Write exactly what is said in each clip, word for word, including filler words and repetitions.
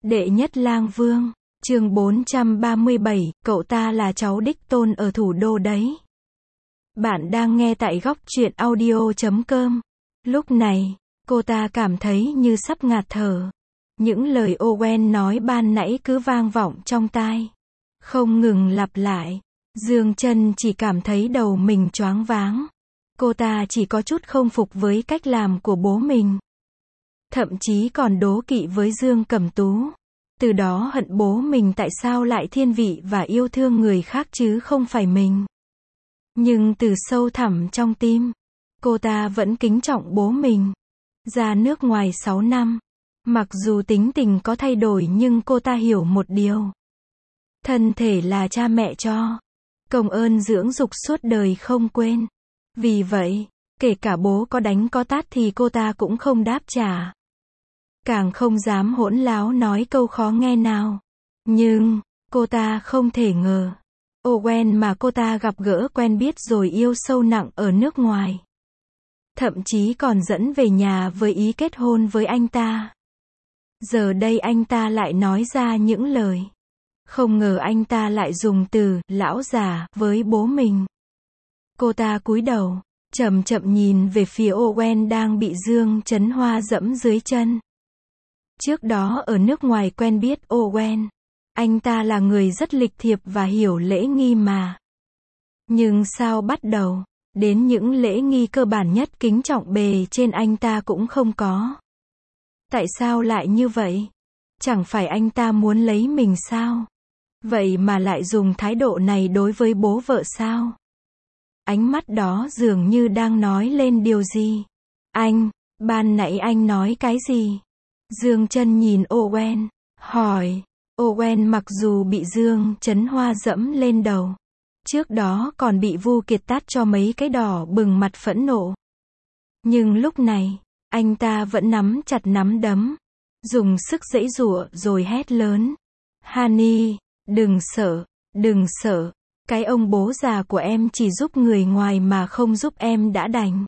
Đệ nhất lang vương, chương bốn trăm ba mươi bảy, cậu ta là cháu đích tôn ở thủ đô đấy. Bạn đang nghe tại góc truyện audio chấm com. Lúc này, cô ta cảm thấy như sắp ngạt thở. Những lời Owen nói ban nãy cứ vang vọng trong tai, không ngừng lặp lại. Dương Trân chỉ cảm thấy đầu mình choáng váng. Cô ta chỉ có chút không phục với cách làm của bố mình. Thậm chí còn đố kỵ với Dương Cẩm Tú. Từ đó hận bố mình tại sao lại thiên vị và yêu thương người khác chứ không phải mình. Nhưng từ sâu thẳm trong tim, cô ta vẫn kính trọng bố mình. Ra nước ngoài sáu năm, mặc dù tính tình có thay đổi nhưng cô ta hiểu một điều. Thân thể là cha mẹ cho, công ơn dưỡng dục suốt đời không quên. Vì vậy, kể cả bố có đánh có tát thì cô ta cũng không đáp trả. Càng không dám hỗn láo nói câu khó nghe nào. Nhưng, cô ta không thể ngờ, Owen mà cô ta gặp gỡ quen biết rồi yêu sâu nặng ở nước ngoài. Thậm chí còn dẫn về nhà với ý kết hôn với anh ta. Giờ đây anh ta lại nói ra những lời. Không ngờ anh ta lại dùng từ lão già với bố mình. Cô ta cúi đầu, chậm chậm nhìn về phía Owen đang bị Dương Chấn Hoa dẫm dưới chân. Trước đó ở nước ngoài quen biết Owen, anh ta là người rất lịch thiệp và hiểu lễ nghi mà. Nhưng sao bắt đầu, đến những lễ nghi cơ bản nhất kính trọng bề trên anh ta cũng không có. Tại sao lại như vậy? Chẳng phải anh ta muốn lấy mình sao? Vậy mà lại dùng thái độ này đối với bố vợ sao? Ánh mắt đó dường như đang nói lên điều gì. Anh, ban nãy anh nói cái gì? Dương Trân nhìn Owen, hỏi. Owen mặc dù bị Dương Chấn Hoa dẫm lên đầu, trước đó còn bị Vu Kiệt tát cho mấy cái đỏ bừng mặt phẫn nộ. Nhưng lúc này, anh ta vẫn nắm chặt nắm đấm, dùng sức giãy giụa rồi hét lớn. Hani, đừng sợ, đừng sợ, cái ông bố già của em chỉ giúp người ngoài mà không giúp em đã đành.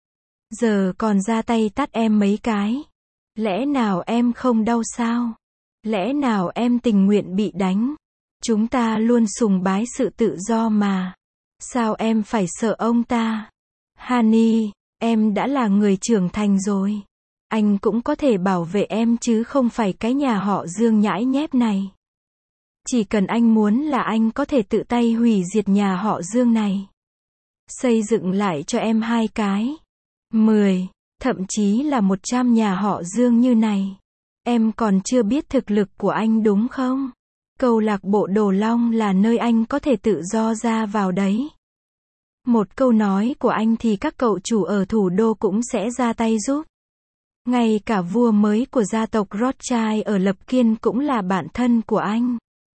Giờ còn ra tay tát em mấy cái. Lẽ nào em không đau sao? Lẽ nào em tình nguyện bị đánh? Chúng ta luôn sùng bái sự tự do mà. Sao em phải sợ ông ta? Hani, em đã là người trưởng thành rồi. Anh cũng có thể bảo vệ em chứ không phải cái nhà họ Dương nhãi nhép này. Chỉ cần anh muốn là anh có thể tự tay hủy diệt nhà họ Dương này. Xây dựng lại cho em hai cái, mười, thậm chí là một trăm nhà họ Dương như này. Em còn chưa biết thực lực của anh đúng không? Câu lạc bộ Đồ Long là nơi anh có thể tự do ra vào đấy. Một câu nói của anh thì các cậu chủ ở thủ đô cũng sẽ ra tay giúp. Ngay cả vua mới của gia tộc Rothschild ở Lập Kiên cũng là bạn thân của anh.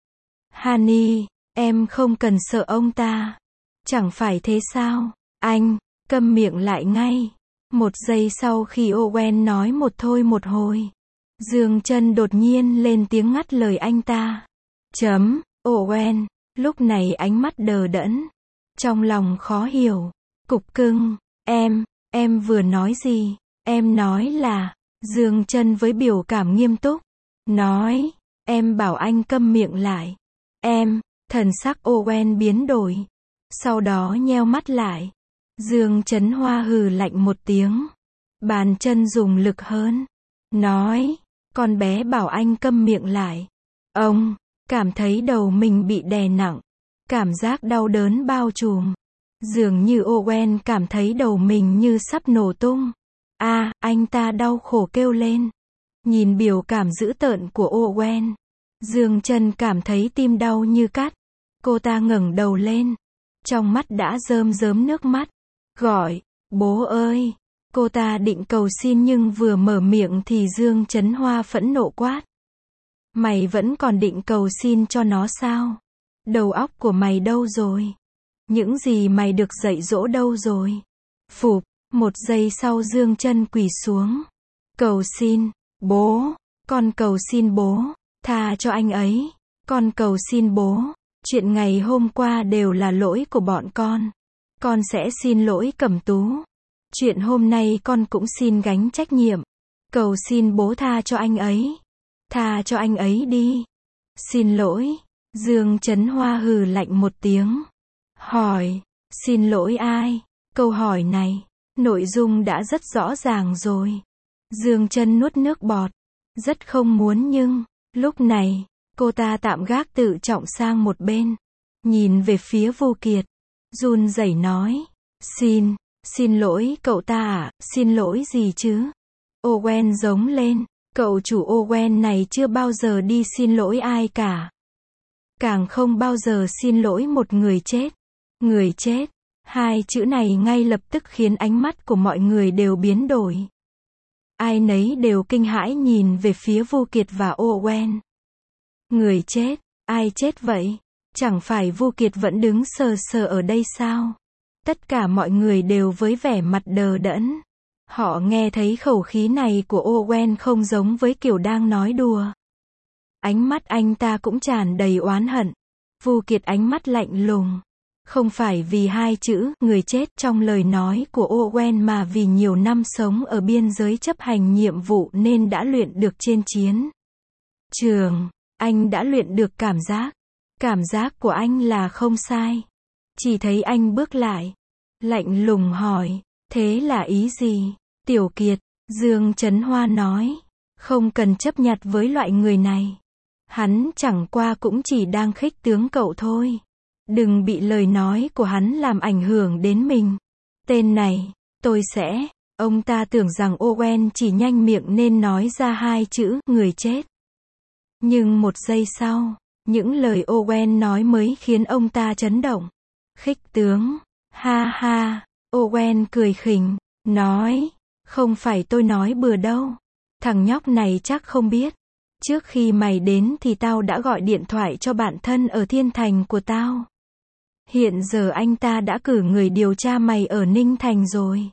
Hani, em không cần sợ ông ta. Chẳng phải thế sao? Anh, câm miệng lại ngay. Một giây sau khi Owen nói một thôi một hồi, Dương Trân đột nhiên lên tiếng ngắt lời anh ta. Chấm, Owen, lúc này ánh mắt đờ đẫn. Trong lòng khó hiểu. Cục cưng, em, em vừa nói gì? Em nói là, Dương Trân với biểu cảm nghiêm túc. Nói, em bảo anh câm miệng lại. Em, thần sắc Owen biến đổi. Sau đó nheo mắt lại. Dương Chấn Hoa hừ lạnh một tiếng. Bàn chân dùng lực hơn. Nói, con bé bảo anh câm miệng lại. Ông, cảm thấy đầu mình bị đè nặng. Cảm giác đau đớn bao trùm. Dường như Owen cảm thấy đầu mình như sắp nổ tung. A, à, anh ta đau khổ kêu lên. Nhìn biểu cảm dữ tợn của Owen, Dương Trân cảm thấy tim đau như cắt. Cô ta ngẩng đầu lên. Trong mắt đã rơm rớm nước mắt. Gọi, bố ơi. Cô ta định cầu xin nhưng vừa mở miệng thì Dương Chấn Hoa phẫn nộ quát. Mày vẫn còn định cầu xin cho nó sao? Đầu óc của mày đâu rồi? Những gì mày được dạy dỗ đâu rồi? Phụp, một giây sau Dương Trân quỳ xuống. Cầu xin, bố, con cầu xin bố, tha cho anh ấy. Con cầu xin bố, chuyện ngày hôm qua đều là lỗi của bọn con. Con sẽ xin lỗi Cẩm Tú. Chuyện hôm nay con cũng xin gánh trách nhiệm. Cầu xin bố tha cho anh ấy. Tha cho anh ấy đi. Xin lỗi. Dương Chấn Hoa hừ lạnh một tiếng. Hỏi, xin lỗi ai? Câu hỏi này, nội dung đã rất rõ ràng rồi. Dương Chân nuốt nước bọt. Rất không muốn nhưng, lúc này, cô ta tạm gác tự trọng sang một bên. Nhìn về phía Vu Kiệt. Run rẩy nói. Xin, xin lỗi cậu ta à, xin lỗi gì chứ? Owen giống lên. Cậu chủ Owen này chưa bao giờ đi xin lỗi ai cả. Càng không bao giờ xin lỗi một người chết. Người chết. Hai chữ này ngay lập tức khiến ánh mắt của mọi người đều biến đổi. Ai nấy đều kinh hãi nhìn về phía Vu Kiệt và Owen. Người chết? Ai chết vậy? Chẳng phải Vu Kiệt vẫn đứng sờ sờ ở đây sao? Tất cả mọi người đều với vẻ mặt đờ đẫn. Họ nghe thấy khẩu khí này của Owen không giống với kiểu đang nói đùa. Ánh mắt anh ta cũng tràn đầy oán hận. Vu Kiệt ánh mắt lạnh lùng. Không phải vì hai chữ người chết trong lời nói của Owen mà vì nhiều năm sống ở biên giới chấp hành nhiệm vụ nên đã luyện được trên chiến trường. Anh đã luyện được cảm giác. Cảm giác của anh là không sai. Chỉ thấy anh bước lại. Lạnh lùng hỏi. Thế là ý gì? Tiểu Kiệt, Dương Chấn Hoa nói. Không cần chấp nhặt với loại người này. Hắn chẳng qua cũng chỉ đang khích tướng cậu thôi. Đừng bị lời nói của hắn làm ảnh hưởng đến mình. Tên này, tôi sẽ... Ông ta tưởng rằng Owen chỉ nhanh miệng nên nói ra hai chữ người chết. Nhưng một giây sau, những lời Owen nói mới khiến ông ta chấn động. Khích tướng. Ha ha. Owen cười khỉnh. Nói. Không phải tôi nói bừa đâu. Thằng nhóc này chắc không biết. Trước khi mày đến thì tao đã gọi điện thoại cho bạn thân ở Thiên Thành của tao. Hiện giờ anh ta đã cử người điều tra mày ở Ninh Thành rồi.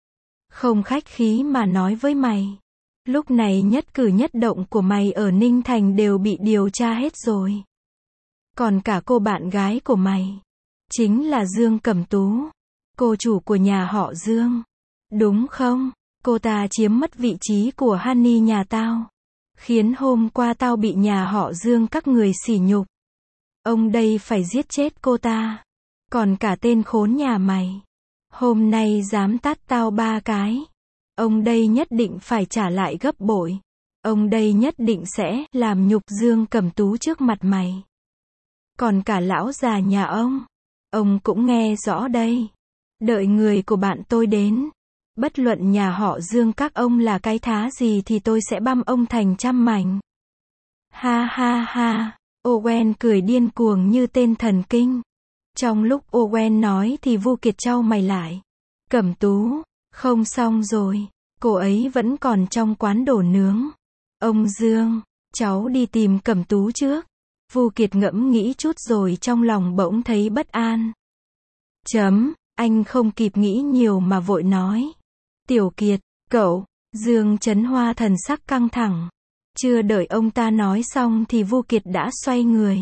Không khách khí mà nói với mày. Lúc này nhất cử nhất động của mày ở Ninh Thành đều bị điều tra hết rồi. Còn cả cô bạn gái của mày. Chính là Dương Cẩm Tú. Cô chủ của nhà họ Dương. Đúng không? Cô ta chiếm mất vị trí của Honey nhà tao. Khiến hôm qua tao bị nhà họ Dương các người sỉ nhục. Ông đây phải giết chết cô ta. Còn cả tên khốn nhà mày. Hôm nay dám tát tao ba cái. Ông đây nhất định phải trả lại gấp bội. Ông đây nhất định sẽ làm nhục Dương Cẩm Tú trước mặt mày. Còn cả lão già nhà ông. Ông cũng nghe rõ đây. Đợi người của bạn tôi đến. Bất luận nhà họ Dương các ông là cái thá gì thì tôi sẽ băm ông thành trăm mảnh. Ha ha ha. Owen cười điên cuồng như tên thần kinh. Trong lúc Owen nói thì Vu Kiệt chau mày lại. Cẩm Tú. Không xong rồi. Cô ấy vẫn còn trong quán đồ nướng. Ông Dương. Cháu đi tìm Cẩm Tú trước. Vu Kiệt ngẫm nghĩ chút rồi trong lòng bỗng thấy bất an. Chấm. Anh không kịp nghĩ nhiều mà vội nói. Tiểu Kiệt, cậu. Dương Chấn Hoa thần sắc căng thẳng. Chưa đợi ông ta nói xong thì Vu Kiệt đã xoay người.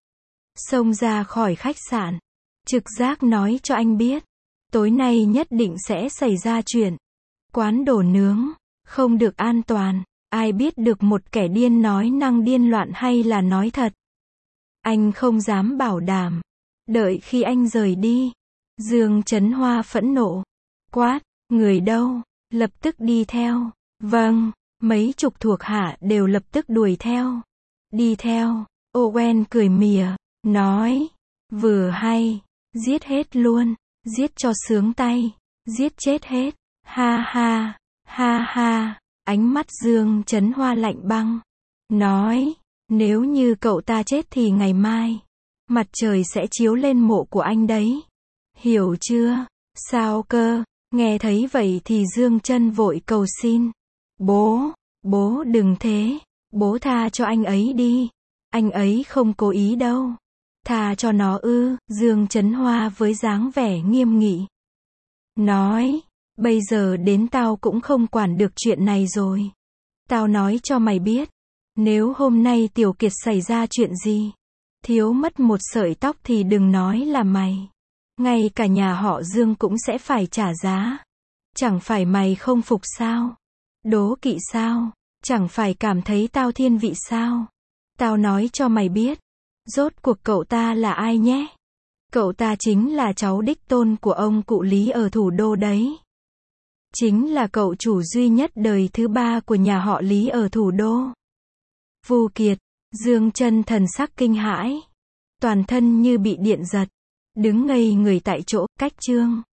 Xông ra khỏi khách sạn. Trực giác nói cho anh biết. Tối nay nhất định sẽ xảy ra chuyện. Quán đồ nướng. Không được an toàn. Ai biết được một kẻ điên nói năng điên loạn hay là nói thật. Anh không dám bảo đảm. Đợi khi anh rời đi. Dương Chấn Hoa phẫn nộ. Quát. Người đâu? Lập tức đi theo. Vâng. Mấy chục thuộc hạ đều lập tức đuổi theo. Đi theo. Owen cười mỉa. Nói. Vừa hay. Giết hết luôn. Giết cho sướng tay. Giết chết hết. Ha ha. Ha ha. Ánh mắt Dương Chấn Hoa lạnh băng. Nói. Nếu như cậu ta chết thì ngày mai. Mặt trời sẽ chiếu lên mộ của anh đấy. Hiểu chưa? Sao cơ? Nghe thấy vậy thì Dương Chân vội cầu xin. Bố. Bố đừng thế. Bố tha cho anh ấy đi. Anh ấy không cố ý đâu. Tha cho nó ư. Dương Chấn Hoa với dáng vẻ nghiêm nghị. Nói. Bây giờ đến tao cũng không quản được chuyện này rồi. Tao nói cho mày biết. Nếu hôm nay Tiểu Kiệt xảy ra chuyện gì. Thiếu mất một sợi tóc thì đừng nói là mày. Ngay cả nhà họ Dương cũng sẽ phải trả giá. Chẳng phải mày không phục sao? Đố kỵ sao? Chẳng phải cảm thấy tao thiên vị sao? Tao nói cho mày biết. Rốt cuộc cậu ta là ai nhé? Cậu ta chính là cháu đích tôn của ông cụ Lý ở thủ đô đấy. Chính là cậu chủ duy nhất đời thứ ba của nhà họ Lý ở thủ đô. Vu Kiệt, Dương Chân thần sắc kinh hãi. Toàn thân như bị điện giật. Đứng ngây người tại chỗ, cách Trương